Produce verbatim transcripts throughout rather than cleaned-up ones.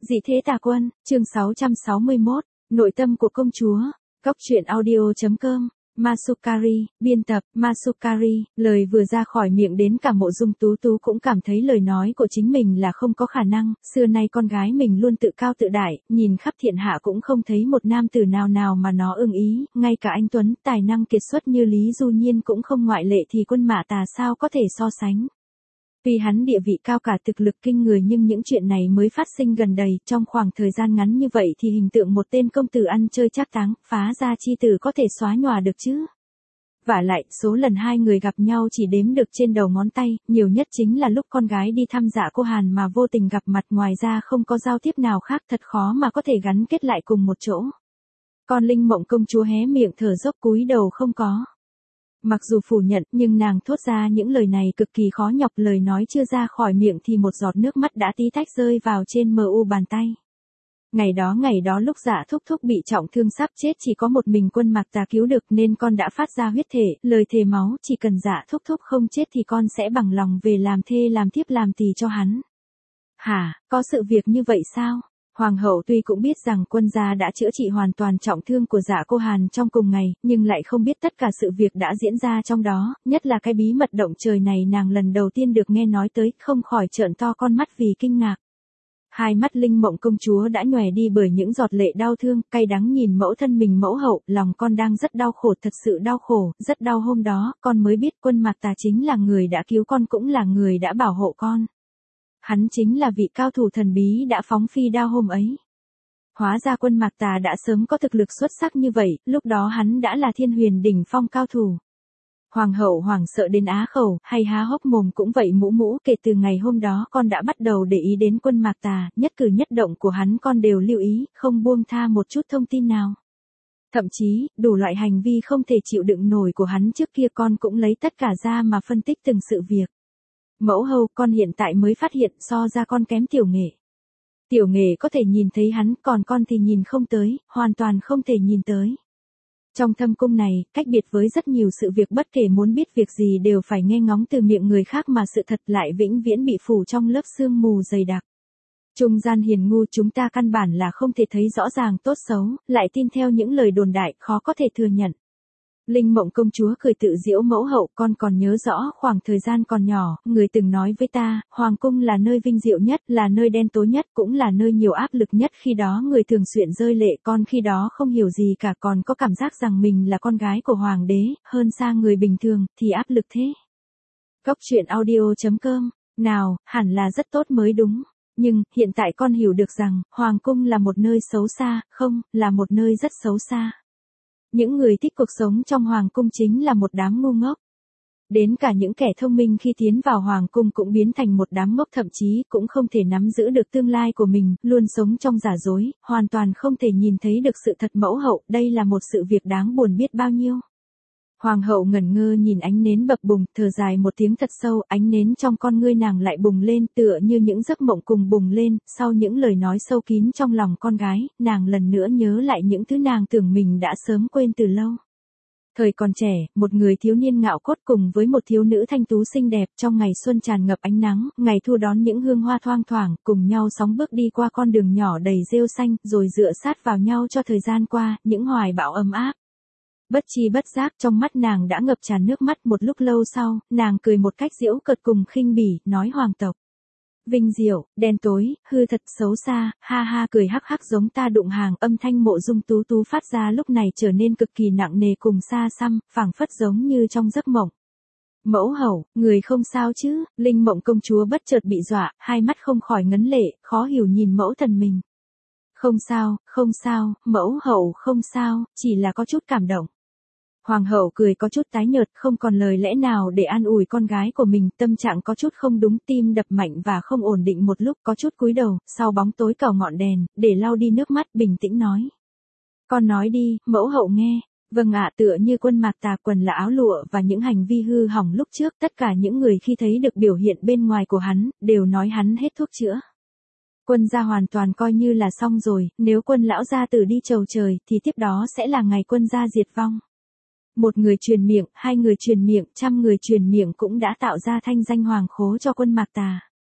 Dị thế tà quân, chương sáu trăm sáu mươi mốt, nội tâm của công chúa, góc truyện audio.com, Masukari, biên tập, Masukari, lời vừa ra khỏi miệng đến cả Mộ Dung Tú Tú cũng cảm thấy lời nói của chính mình là không có khả năng, xưa nay con gái mình luôn tự cao tự đại, nhìn khắp thiên hạ cũng không thấy một nam tử nào nào mà nó ưng ý, ngay cả anh Tuấn, tài năng kiệt xuất như Lý Du Nhiên cũng không ngoại lệ thì Quân Mạ Tà sao có thể so sánh. Tuy hắn địa vị cao cả thực lực kinh người nhưng những chuyện này mới phát sinh gần đây, trong khoảng thời gian ngắn như vậy thì hình tượng một tên công tử ăn chơi trác táng, phá gia chi tử có thể xóa nhòa được chứ. Vả lại, số lần hai người gặp nhau chỉ đếm được trên đầu ngón tay, nhiều nhất chính là lúc con gái đi thăm Dạ Cô Hàn mà vô tình gặp mặt, ngoài ra không có giao tiếp nào khác, thật khó mà có thể gắn kết lại cùng một chỗ. Con Linh Mộng công chúa hé miệng thở dốc cúi đầu không có. Mặc dù phủ nhận, nhưng nàng thốt ra những lời này cực kỳ khó nhọc, lời nói chưa ra khỏi miệng thì một giọt nước mắt đã tí tách rơi vào trên mờ u bàn tay. Ngày đó ngày đó lúc Dạ Thúc Thúc bị trọng thương sắp chết chỉ có một mình Quân Mạc Tà cứu được nên con đã phát ra huyết thể, lời thề máu, chỉ cần Dạ Thúc Thúc không chết thì con sẽ bằng lòng về làm thê làm thiếp làm tỳ cho hắn. Hả, có sự việc như vậy sao? Hoàng hậu tuy cũng biết rằng Quân gia đã chữa trị hoàn toàn trọng thương của Dạ Cô Hàn trong cùng ngày, nhưng lại không biết tất cả sự việc đã diễn ra trong đó, nhất là cái bí mật động trời này nàng lần đầu tiên được nghe nói tới, không khỏi trợn to con mắt vì kinh ngạc. Hai mắt Linh Mộng công chúa đã nhòe đi bởi những giọt lệ đau thương, cay đắng nhìn mẫu thân mình. Mẫu hậu, lòng con đang rất đau khổ, thật sự đau khổ, rất đau. Hôm đó, con mới biết Quân Mạc Tà chính là người đã cứu con, cũng là người đã bảo hộ con. Hắn chính là vị cao thủ thần bí đã phóng phi đao hôm ấy. Hóa ra Quân Mạc Tà đã sớm có thực lực xuất sắc như vậy, lúc đó hắn đã là thiên huyền đỉnh phong cao thủ. Hoàng hậu hoảng sợ đến á khẩu, hay há hốc mồm cũng vậy. Mũ mũ, kể từ ngày hôm đó con đã bắt đầu để ý đến Quân Mạc Tà, nhất cử nhất động của hắn con đều lưu ý, không buông tha một chút thông tin nào. Thậm chí, đủ loại hành vi không thể chịu đựng nổi của hắn trước kia con cũng lấy tất cả ra mà phân tích từng sự việc. Mẫu hầu, con hiện tại mới phát hiện so ra con kém Tiểu Nghệ. Tiểu Nghệ có thể nhìn thấy hắn, còn con thì nhìn không tới, hoàn toàn không thể nhìn tới. Trong thâm cung này, cách biệt với rất nhiều sự việc, bất kể muốn biết việc gì đều phải nghe ngóng từ miệng người khác mà sự thật lại vĩnh viễn bị phủ trong lớp sương mù dày đặc. Trung gian hiền ngu chúng ta căn bản là không thể thấy rõ ràng tốt xấu, lại tin theo những lời đồn đại, khó có thể thừa nhận. Linh Mộng công chúa cười tự giễu, mẫu hậu, con còn nhớ rõ khoảng thời gian còn nhỏ, người từng nói với ta, hoàng cung là nơi vinh diệu nhất, là nơi đen tối nhất, cũng là nơi nhiều áp lực nhất. Khi đó người thường xuyên rơi lệ, con khi đó không hiểu gì cả, còn có cảm giác rằng mình là con gái của hoàng đế, hơn xa người bình thường, thì áp lực thế. Góc truyện audio.com, nào, hẳn là rất tốt mới đúng. Nhưng, hiện tại con hiểu được rằng, hoàng cung là một nơi xấu xa, không, là một nơi rất xấu xa. Những người thích cuộc sống trong hoàng cung chính là một đám ngu ngốc. Đến cả những kẻ thông minh khi tiến vào hoàng cung cũng biến thành một đám ngốc, thậm chí cũng không thể nắm giữ được tương lai của mình, luôn sống trong giả dối, hoàn toàn không thể nhìn thấy được sự thật. Mẫu hậu, đây là một sự việc đáng buồn biết bao nhiêu. Hoàng hậu ngẩn ngơ nhìn ánh nến bập bùng, thở dài một tiếng thật sâu, ánh nến trong con ngươi nàng lại bùng lên, tựa như những giấc mộng cùng bùng lên. Sau những lời nói sâu kín trong lòng con gái, nàng lần nữa nhớ lại những thứ nàng tưởng mình đã sớm quên từ lâu. Thời còn trẻ, một người thiếu niên ngạo cốt cùng với một thiếu nữ thanh tú xinh đẹp, trong ngày xuân tràn ngập ánh nắng, ngày thu đón những hương hoa thoang thoảng, cùng nhau sóng bước đi qua con đường nhỏ đầy rêu xanh, rồi dựa sát vào nhau cho thời gian qua, những hoài bão ấm áp. Bất chi bất giác trong mắt nàng đã ngập tràn nước mắt. Một lúc lâu sau, nàng cười một cách giễu cợt cùng khinh bỉ, nói hoàng tộc vinh diệu, đen tối, hư thật, xấu xa, ha ha, cười hắc hắc giống ta đụng hàng. Âm thanh Mộ Dung Tú Tú phát ra lúc này trở nên cực kỳ nặng nề cùng xa xăm, phảng phất giống như trong giấc mộng. Mẫu hậu, người không sao chứ? Linh Mộng công chúa bất chợt bị dọa, hai mắt không khỏi ngấn lệ, khó hiểu nhìn mẫu thần mình. Không sao, không sao, mẫu hậu không sao, chỉ là có chút cảm động. Hoàng hậu cười có chút tái nhợt, không còn lời lẽ nào để an ủi con gái của mình, tâm trạng có chút không đúng, tim đập mạnh và không ổn định một lúc, có chút cúi đầu, sau bóng tối cào ngọn đèn, để lau đi nước mắt, bình tĩnh nói. Con nói đi, mẫu hậu nghe. Vâng ạ, tựa như Quân Mạc Tà, quần là áo lụa và những hành vi hư hỏng lúc trước, tất cả những người khi thấy được biểu hiện bên ngoài của hắn, đều nói hắn hết thuốc chữa. Quân gia hoàn toàn coi như là xong rồi, nếu Quân lão gia tử đi chầu trời, thì tiếp đó sẽ là ngày Quân gia diệt vong. Một người truyền miệng, hai người truyền miệng, trăm người truyền miệng cũng đã tạo ra thanh danh hoàng khố cho Quân Mạc Tà.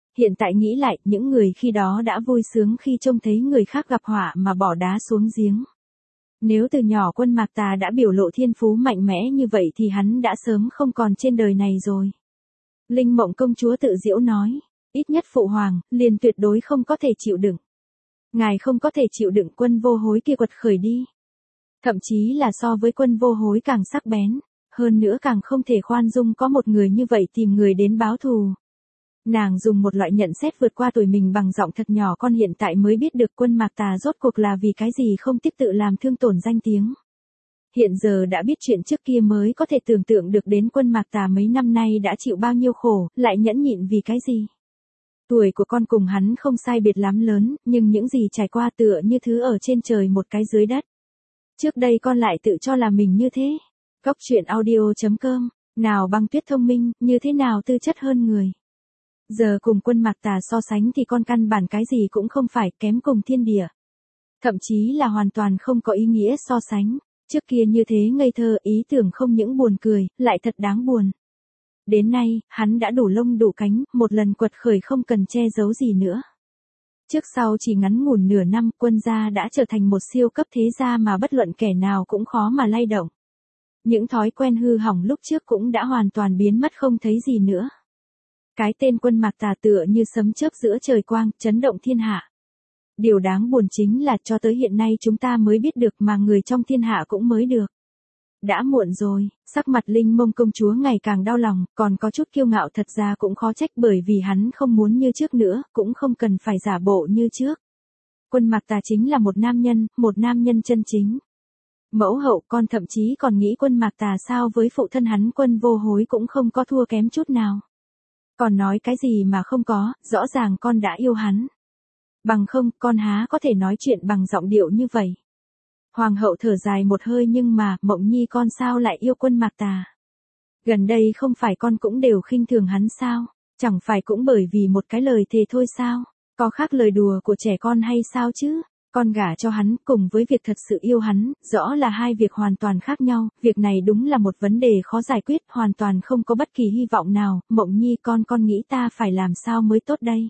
Hiện tại nghĩ lại, những người khi đó đã vui sướng khi trông thấy người khác gặp họa mà bỏ đá xuống giếng. Nếu từ nhỏ Quân Mạc Tà đã biểu lộ thiên phú mạnh mẽ như vậy thì hắn đã sớm không còn trên đời này rồi. Linh Mộng công chúa tự giễu nói, ít nhất phụ hoàng, liền tuyệt đối không có thể chịu đựng. Ngài không có thể chịu đựng Quân Vô Hối kia quật khởi đi. Thậm chí là so với Quân Vô Hối càng sắc bén, hơn nữa càng không thể khoan dung có một người như vậy tìm người đến báo thù. Nàng dùng một loại nhận xét vượt qua tuổi mình bằng giọng thật nhỏ, con hiện tại mới biết được Quân Mạc Tà rốt cuộc là vì cái gì không tiếp tự làm thương tổn danh tiếng. Hiện giờ đã biết chuyện trước kia mới có thể tưởng tượng được đến Quân Mạc Tà mấy năm nay đã chịu bao nhiêu khổ, lại nhẫn nhịn vì cái gì. Tuổi của con cùng hắn không sai biệt lắm lớn, nhưng những gì trải qua tựa như thứ ở trên trời một cái dưới đất. Trước đây con lại tự cho là mình như thế. Góc truyện audio chấm com, nào Băng Tuyết thông minh, như thế nào tư chất hơn người. Giờ cùng Quân Mạc Tà so sánh thì con căn bản cái gì cũng không phải, kém cùng thiên địa. Thậm chí là hoàn toàn không có ý nghĩa so sánh. Trước kia như thế ngây thơ, ý tưởng không những buồn cười, lại thật đáng buồn. Đến nay, hắn đã đủ lông đủ cánh, một lần quật khởi không cần che giấu gì nữa. Trước sau chỉ ngắn ngủn nửa năm, Quân gia đã trở thành một siêu cấp thế gia mà bất luận kẻ nào cũng khó mà lay động. Những thói quen hư hỏng lúc trước cũng đã hoàn toàn biến mất không thấy gì nữa. Cái tên Quân Mạc Tà tựa như sấm chớp giữa trời quang, chấn động thiên hạ. Điều đáng buồn chính là cho tới hiện nay chúng ta mới biết được mà người trong thiên hạ cũng mới được. Đã muộn rồi, sắc mặt Linh Mông công chúa ngày càng đau lòng, còn có chút kiêu ngạo thật ra cũng khó trách bởi vì hắn không muốn như trước nữa, cũng không cần phải giả bộ như trước. Quân Mạc Tà chính là một nam nhân, một nam nhân chân chính. Mẫu hậu, con thậm chí còn nghĩ Quân Mạc Tà sao với phụ thân hắn Quân Vô Hối cũng không có thua kém chút nào. Còn nói cái gì mà không có, rõ ràng con đã yêu hắn. Bằng không, con há có thể nói chuyện bằng giọng điệu như vậy. Hoàng hậu thở dài một hơi, nhưng mà, Mộng Nhi con sao lại yêu Quân Mạc Tà? Gần đây không phải con cũng đều khinh thường hắn sao? Chẳng phải cũng bởi vì một cái lời thề thôi sao? Có khác lời đùa của trẻ con hay sao chứ? Con gả cho hắn cùng với việc thật sự yêu hắn, rõ là hai việc hoàn toàn khác nhau, việc này đúng là một vấn đề khó giải quyết, hoàn toàn không có bất kỳ hy vọng nào. Mộng Nhi con con nghĩ ta phải làm sao mới tốt đây?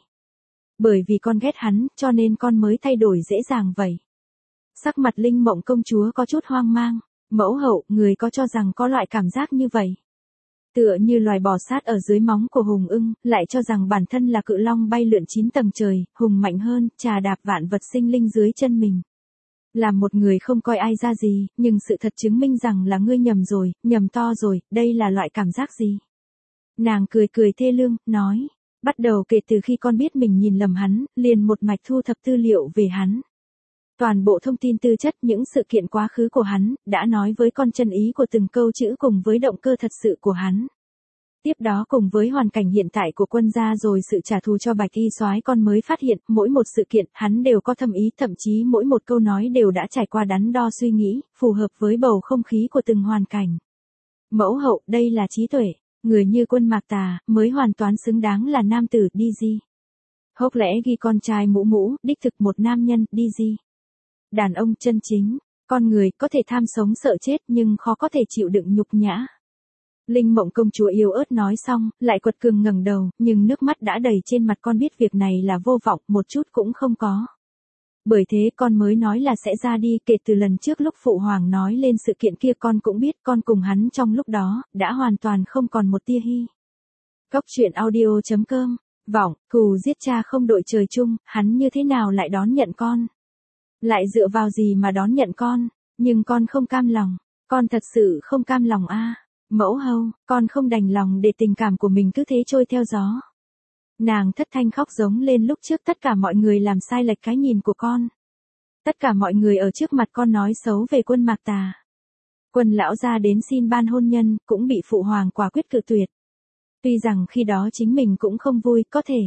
Bởi vì con ghét hắn, cho nên con mới thay đổi dễ dàng vậy. Sắc mặt Linh Mộng công chúa có chút hoang mang. Mẫu hậu, người có cho rằng có loại cảm giác như vậy? Tựa như loài bò sát ở dưới móng của hùng ưng, lại cho rằng bản thân là cự long bay lượn chín tầng trời, hùng mạnh hơn, trà đạp vạn vật sinh linh dưới chân mình. Làm một người không coi ai ra gì, nhưng sự thật chứng minh rằng là ngươi nhầm rồi, nhầm to rồi, đây là loại cảm giác gì? Nàng cười cười thê lương, nói, bắt đầu kể từ khi con biết mình nhìn lầm hắn, liền một mạch thu thập tư liệu về hắn. Toàn bộ thông tin tư chất, những sự kiện quá khứ của hắn, đã nói với con chân ý của từng câu chữ cùng với động cơ thật sự của hắn. Tiếp đó cùng với hoàn cảnh hiện tại của Quân gia rồi sự trả thù cho Bạch Y Soái, con mới phát hiện, mỗi một sự kiện, hắn đều có thâm ý, thậm chí mỗi một câu nói đều đã trải qua đắn đo suy nghĩ, phù hợp với bầu không khí của từng hoàn cảnh. Mẫu hậu, đây là trí tuệ, người như Quân Mạc Tà, mới hoàn toàn xứng đáng là nam tử, đi gì. Hốc lẽ ghi con trai mũ mũ, đích thực một nam nhân, đi gì. Đàn ông chân chính, con người có thể tham sống sợ chết nhưng khó có thể chịu đựng nhục nhã. Linh Mộng công chúa yếu ớt nói xong, lại quật cường ngẩng đầu, nhưng nước mắt đã đầy trên mặt. Con biết việc này là vô vọng, một chút cũng không có. Bởi thế con mới nói là sẽ ra đi, kể từ lần trước lúc phụ hoàng nói lên sự kiện kia con cũng biết con cùng hắn trong lúc đó, đã hoàn toàn không còn một tia hy. Góc truyện audio chấm com, vọng, thù giết cha không đội trời chung, hắn như thế nào lại đón nhận con? Lại dựa vào gì mà đón nhận con? Nhưng con không cam lòng, con thật sự không cam lòng a. À. Mẫu hậu, con không đành lòng để tình cảm của mình cứ thế trôi theo gió. Nàng thất thanh khóc giống lên lúc trước tất cả mọi người làm sai lệch cái nhìn của con. Tất cả mọi người ở trước mặt con nói xấu về Quân Mạc Tà. Quân lão gia đến xin ban hôn nhân, cũng bị phụ hoàng quả quyết cự tuyệt. Tuy rằng khi đó chính mình cũng không vui, có thể.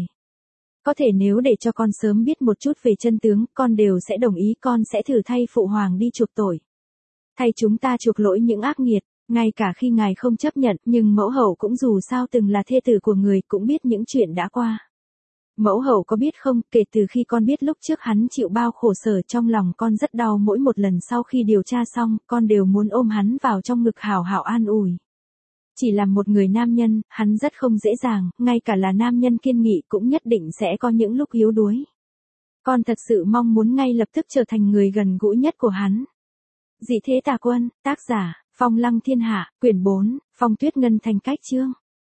Có thể nếu để cho con sớm biết một chút về chân tướng, con đều sẽ đồng ý, con sẽ thử thay phụ hoàng đi chuộc tội. Thay chúng ta chuộc lỗi những ác nghiệt, ngay cả khi ngài không chấp nhận, nhưng mẫu hậu cũng dù sao từng là thê tử của người, cũng biết những chuyện đã qua. Mẫu hậu có biết không, kể từ khi con biết lúc trước hắn chịu bao khổ sở, trong lòng con rất đau, mỗi một lần sau khi điều tra xong, con đều muốn ôm hắn vào trong ngực hào hào an ủi. Chỉ là một người nam nhân, hắn rất không dễ dàng, ngay cả là nam nhân kiên nghị cũng nhất định sẽ có những lúc yếu đuối. Con thật sự mong muốn ngay lập tức trở thành người gần gũi nhất của hắn. Dị thế tà quân, tác giả, Phong Lăng Thiên Hạ, quyển bốn, Phong Tuyết Ngân Thành cách chương.